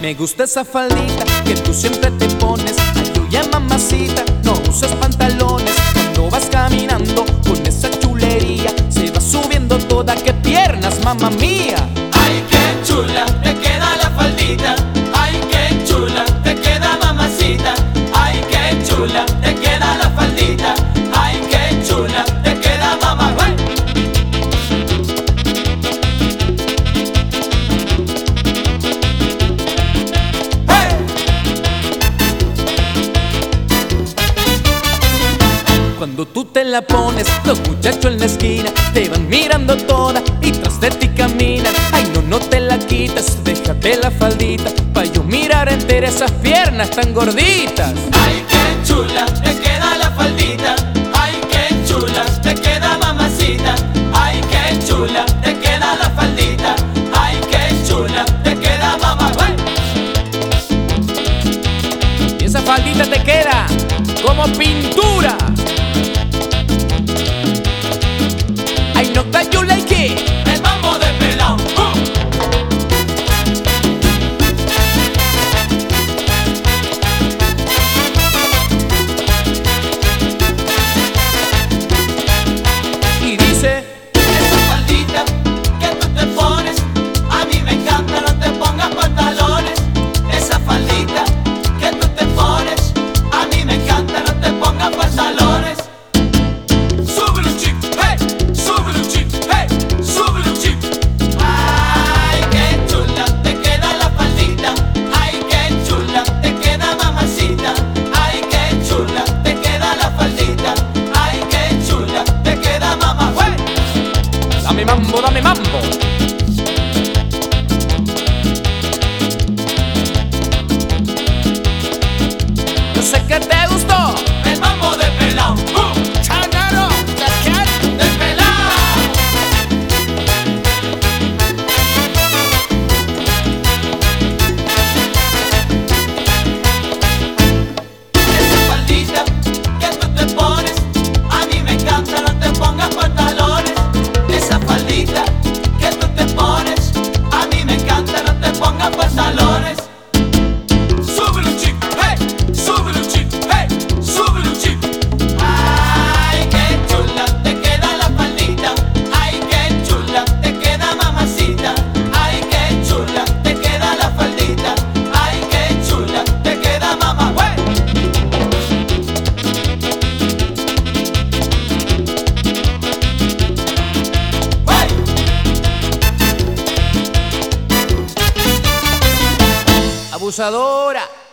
Me gusta esa faldita que tú siempre te pones. Ayuya mamacita, no usas pantalones. Cuando vas caminando con esa chulería, se va subiendo toda, qué piernas, mamá mía. Ay, qué chula, te queda la faldita. Ay, qué chula, te queda mamacita. Ay, qué chula, te queda la faldita. Ay, qué chula, te queda mamá. ¡Hey! Cuando tú te la pones, los muchachos en la esquina te van mirando toda y tras de ti caminan. Ay, no, no te la quitas, déjate la faldita pa' yo mirar entera esas piernas tan gorditas. Ay, qué chula, te queda la faldita. Ay, qué chula, te queda mamacita. Ay, qué chula, te queda la faldita. Ay, qué chula, te queda mamá. ¡Hey! Y esa faldita te queda como pintura. I know that you like it. El mambo de pelao. Y dice: Esa faldita que tú te pones, a mí me encanta, no te pongas pantalones. Esa faldita que tú te pones, a mí me encanta, no te pongas pantalones. Súbelo un chip, hey, súbelo un chip, hey, súbelo un chip. Ay, qué chula, te queda la faldita. Ay, qué chula, te queda mamacita. Ay, qué chula, te queda la faldita. Ay, qué chula, te queda mamá. ¡Hey! dame mambo, dame mambo. Yo sé que te gustó. El mambo de pelao. Chanaro, De pelao. Esa faldita que tú te pones, a mí me encanta, no te pongas pantalones. Esa faldita que tú te pones, a mí me encanta, no te pongas pantalones. Súbelo un chip, hey, súbelo un chip, hey, súbelo un chip. Ay, qué chula, te queda la faldita. Ay, qué chula, te queda mamacita. Ay, qué chula, te queda la faldita. Ay, qué chula, te queda mamá. ¡Hey! ¡Hey! abusadora.